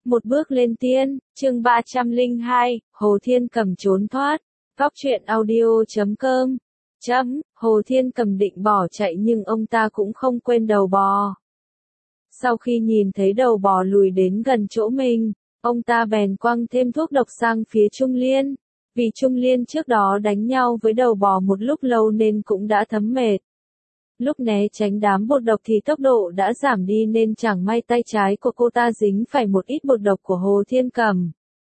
Một bước lên tiên, chương 302, Hồ Thiên Cầm trốn thoát. Góc truyện audio.com. Hồ Thiên Cầm định bỏ chạy nhưng ông ta cũng không quên đầu bò. Sau khi nhìn thấy đầu bò lùi đến gần chỗ mình, ông ta bèn quăng thêm thuốc độc sang phía Trung Liên. Vì Trung Liên trước đó đánh nhau với đầu bò một lúc lâu nên cũng đã thấm mệt. Lúc né tránh đám bột độc thì tốc độ đã giảm đi nên chẳng may tay trái của cô ta dính phải một ít bột độc của Hồ Thiên Cầm.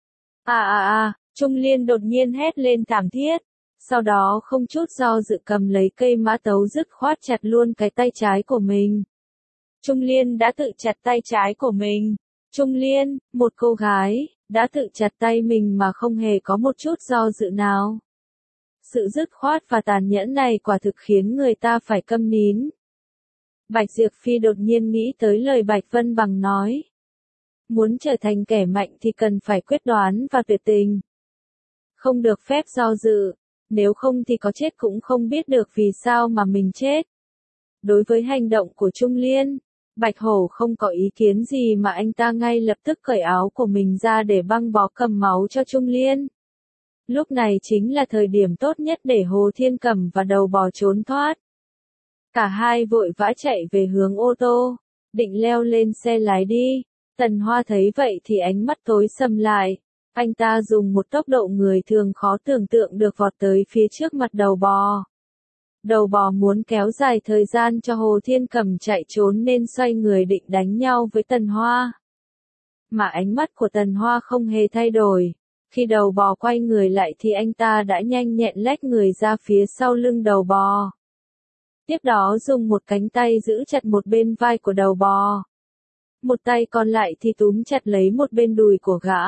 Trung Liên đột nhiên hét lên thảm thiết. Sau đó không chút do dự cầm lấy cây mã tấu dứt khoát chặt luôn cái tay trái của mình. Trung Liên đã tự chặt tay trái của mình. Trung Liên, một cô gái, đã tự chặt tay mình mà không hề có một chút do dự nào. Sự dứt khoát và tàn nhẫn này quả thực khiến người ta phải câm nín. Bạch Diệp Phi đột nhiên nghĩ tới lời Bạch Vân Bằng nói. Muốn trở thành kẻ mạnh thì cần phải quyết đoán và tuyệt tình. Không được phép do dự, nếu không thì có chết cũng không biết được vì sao mà mình chết. Đối với hành động của Trung Liên, Bạch Hổ không có ý kiến gì mà anh ta ngay lập tức cởi áo của mình ra để băng bó cầm máu cho Trung Liên. Lúc này chính là thời điểm tốt nhất để Hồ Thiên Cầm và đầu bò trốn thoát. Cả hai vội vã chạy về hướng ô tô, định leo lên xe lái đi. Tần Hoa thấy vậy thì ánh mắt tối sầm lại. Anh ta dùng một tốc độ người thường khó tưởng tượng được vọt tới phía trước mặt đầu bò. Đầu bò muốn kéo dài thời gian cho Hồ Thiên Cầm chạy trốn nên xoay người định đánh nhau với Tần Hoa. Mà ánh mắt của Tần Hoa không hề thay đổi. Khi đầu bò quay người lại thì anh ta đã nhanh nhẹn lách người ra phía sau lưng đầu bò. Tiếp đó dùng một cánh tay giữ chặt một bên vai của đầu bò. Một tay còn lại thì túm chặt lấy một bên đùi của gã.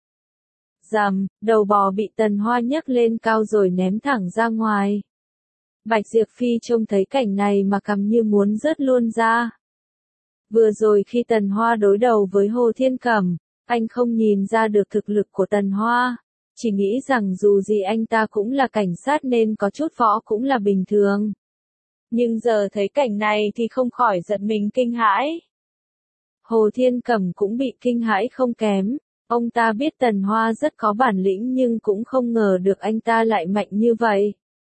Rầm, đầu bò bị Tần Hoa nhấc lên cao rồi ném thẳng ra ngoài. Bạch Diệp Phi trông thấy cảnh này mà cằm như muốn rớt luôn ra. Vừa rồi khi Tần Hoa đối đầu với Hồ Thiên Cầm, anh không nhìn ra được thực lực của Tần Hoa, chỉ nghĩ rằng dù gì anh ta cũng là cảnh sát nên có chút võ cũng là bình thường. Nhưng giờ thấy cảnh này thì không khỏi giật mình kinh hãi. Hồ Thiên Cầm cũng bị kinh hãi không kém, ông ta biết Tần Hoa rất có bản lĩnh nhưng cũng không ngờ được anh ta lại mạnh như vậy.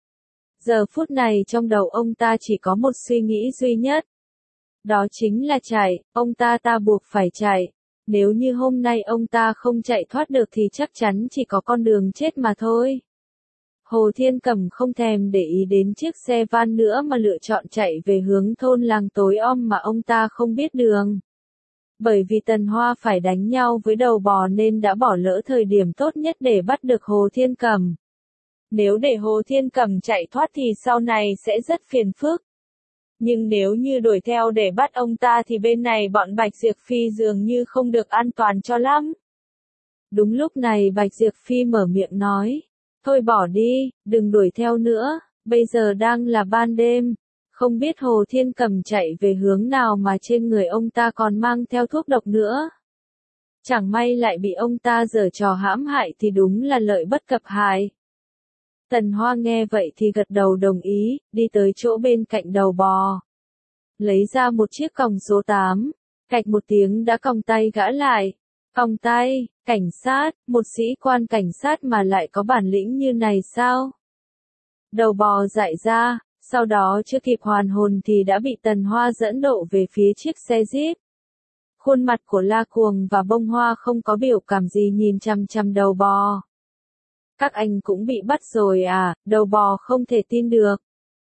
Giờ phút này trong đầu ông ta chỉ có một suy nghĩ duy nhất. Đó chính là chạy, ông ta buộc phải chạy. Nếu như hôm nay ông ta không chạy thoát được thì chắc chắn chỉ có con đường chết mà thôi. Hồ Thiên Cầm không thèm để ý đến chiếc xe van nữa mà lựa chọn chạy về hướng thôn làng tối om mà ông ta không biết đường. Bởi vì Tần Hoa phải đánh nhau với đầu bò nên đã bỏ lỡ thời điểm tốt nhất để bắt được Hồ Thiên Cầm. Nếu để Hồ Thiên Cầm chạy thoát thì sau này sẽ rất phiền phức. Nhưng nếu như đuổi theo để bắt ông ta thì bên này bọn Bạch Diệp Phi dường như không được an toàn cho lắm. Đúng lúc này Bạch Diệp Phi mở miệng nói. Thôi bỏ đi, đừng đuổi theo nữa, bây giờ đang là ban đêm. Không biết Hồ Thiên Cầm chạy về hướng nào mà trên người ông ta còn mang theo thuốc độc nữa. Chẳng may lại bị ông ta giở trò hãm hại thì đúng là lợi bất cập hại. Tần Hoa nghe vậy thì gật đầu đồng ý, đi tới chỗ bên cạnh đầu bò. Lấy ra một chiếc còng số 8, cạch một tiếng đã còng tay gã lại. Còng tay, cảnh sát, một sĩ quan cảnh sát mà lại có bản lĩnh như này sao? Đầu bò dại ra, sau đó chưa kịp hoàn hồn thì đã bị Tần Hoa dẫn độ về phía chiếc xe Jeep. Khuôn mặt của La Cuồng và Bông Hoa không có biểu cảm gì nhìn chằm chằm đầu bò. Các anh cũng bị bắt rồi à, đầu bò không thể tin được.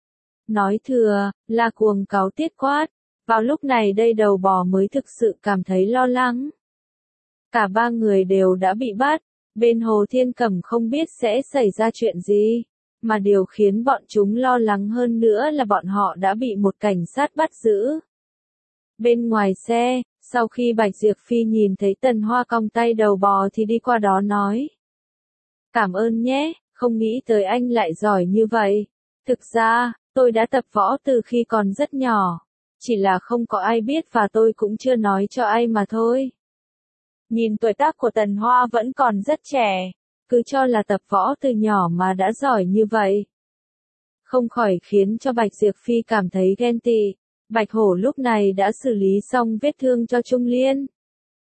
Nói thừa, La Cuồng cáu tiết quát. Vào lúc này đây đầu bò mới thực sự cảm thấy lo lắng. Cả ba người đều đã bị bắt, bên Hồ Thiên Cầm không biết sẽ xảy ra chuyện gì. Mà điều khiến bọn chúng lo lắng hơn nữa là bọn họ đã bị một cảnh sát bắt giữ. Bên ngoài xe, sau khi Bạch Diệp Phi nhìn thấy Tần Hoa còng tay đầu bò thì đi qua đó nói. Cảm ơn nhé, không nghĩ tới anh lại giỏi như vậy. Thực ra, tôi đã tập võ từ khi còn rất nhỏ. Chỉ là không có ai biết và tôi cũng chưa nói cho ai mà thôi. Nhìn tuổi tác của Tần Hoa vẫn còn rất trẻ. Cứ cho là tập võ từ nhỏ mà đã giỏi như vậy. Không khỏi khiến cho Bạch Diệp Phi cảm thấy ghen tị. Bạch Hổ lúc này đã xử lý xong vết thương cho Trung Liên.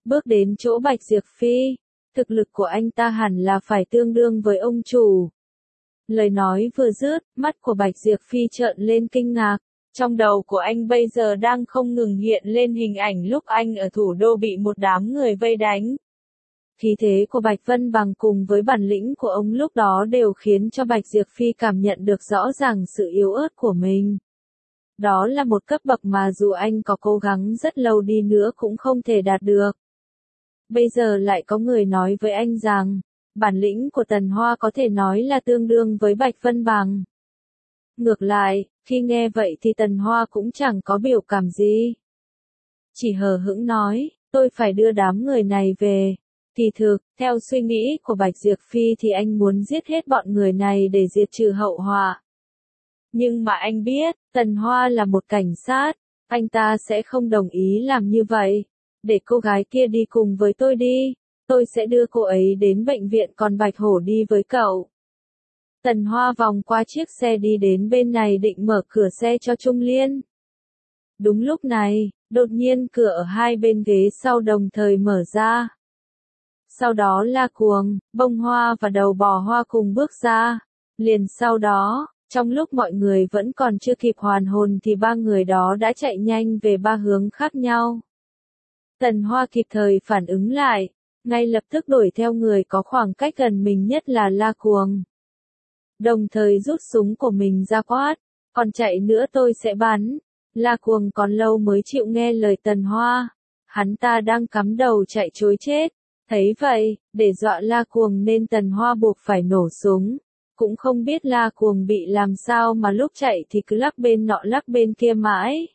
bước đến chỗ Bạch Diệp Phi. Thực lực của anh ta hẳn là phải tương đương với ông chủ. Lời nói vừa dứt, mắt của Bạch Diệp Phi trợn lên kinh ngạc. Trong đầu của anh bây giờ đang không ngừng hiện lên hình ảnh lúc anh ở thủ đô bị một đám người vây đánh. Khí thế của Bạch Vân Bằng cùng với bản lĩnh của ông lúc đó đều khiến cho Bạch Diệp Phi cảm nhận được rõ ràng sự yếu ớt của mình. Đó là một cấp bậc mà dù anh có cố gắng rất lâu đi nữa cũng không thể đạt được. Bây giờ lại có người nói với anh rằng, bản lĩnh của Tần Hoa có thể nói là tương đương với Bạch Vân Bằng. Ngược lại, khi nghe vậy thì Tần Hoa cũng chẳng có biểu cảm gì. Chỉ hờ hững nói, tôi phải đưa đám người này về. Kỳ thực, theo suy nghĩ của Bạch Diệp Phi thì anh muốn giết hết bọn người này để diệt trừ hậu họa. Nhưng mà anh biết, Tần Hoa là một cảnh sát, anh ta sẽ không đồng ý làm như vậy. Để cô gái kia đi cùng với tôi đi, tôi sẽ đưa cô ấy đến bệnh viện còn Bạch Hổ đi với cậu. Tần Hoa vòng qua chiếc xe đi đến bên này định mở cửa xe cho Trung Liên. Đúng lúc này, đột nhiên cửa ở hai bên ghế sau đồng thời mở ra. Sau đó La Cuồng, Bông Hoa và Đầu Bò Hoa cùng bước ra. Liền sau đó, trong lúc mọi người vẫn còn chưa kịp hoàn hồn thì ba người đó đã chạy nhanh về ba hướng khác nhau. Tần Hoa kịp thời phản ứng lại, ngay lập tức đuổi theo người có khoảng cách gần mình nhất là La Cuồng. Đồng thời rút súng của mình ra quát, còn chạy nữa tôi sẽ bắn. La Cuồng còn lâu mới chịu nghe lời Tần Hoa. Hắn ta đang cắm đầu chạy trối chết. Thấy vậy, để dọa La Cuồng nên Tần Hoa buộc phải nổ súng. Cũng không biết La Cuồng bị làm sao mà lúc chạy thì cứ lắc bên nọ lắc bên kia mãi.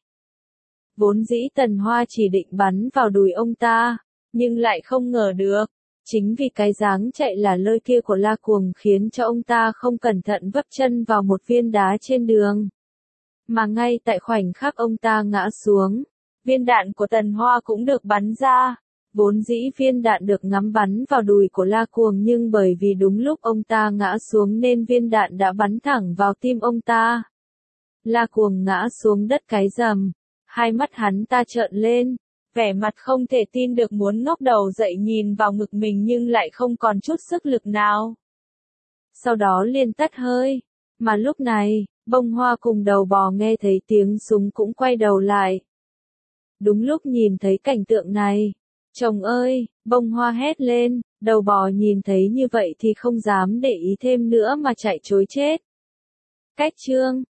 Vốn dĩ Tần Hoa chỉ định bắn vào đùi ông ta, nhưng lại không ngờ được. Chính vì cái dáng chạy là lơi kia của La Cuồng khiến cho ông ta không cẩn thận vấp chân vào một viên đá trên đường. Mà ngay tại khoảnh khắc ông ta ngã xuống, viên đạn của Tần Hoa cũng được bắn ra. Vốn dĩ viên đạn được ngắm bắn vào đùi của La Cuồng nhưng bởi vì đúng lúc ông ta ngã xuống nên viên đạn đã bắn thẳng vào tim ông ta. La Cuồng ngã xuống đất cái rầm, hai mắt hắn ta trợn lên, vẻ mặt không thể tin được muốn ngóc đầu dậy nhìn vào ngực mình nhưng lại không còn chút sức lực nào. Sau đó liền tắt hơi, mà lúc này, Bông Hoa cùng Đầu Bò nghe thấy tiếng súng cũng quay đầu lại. Đúng lúc nhìn thấy cảnh tượng này, chồng ơi, Bông Hoa hét lên, Đầu Bò nhìn thấy như vậy thì không dám để ý thêm nữa mà chạy trối chết. Cách chương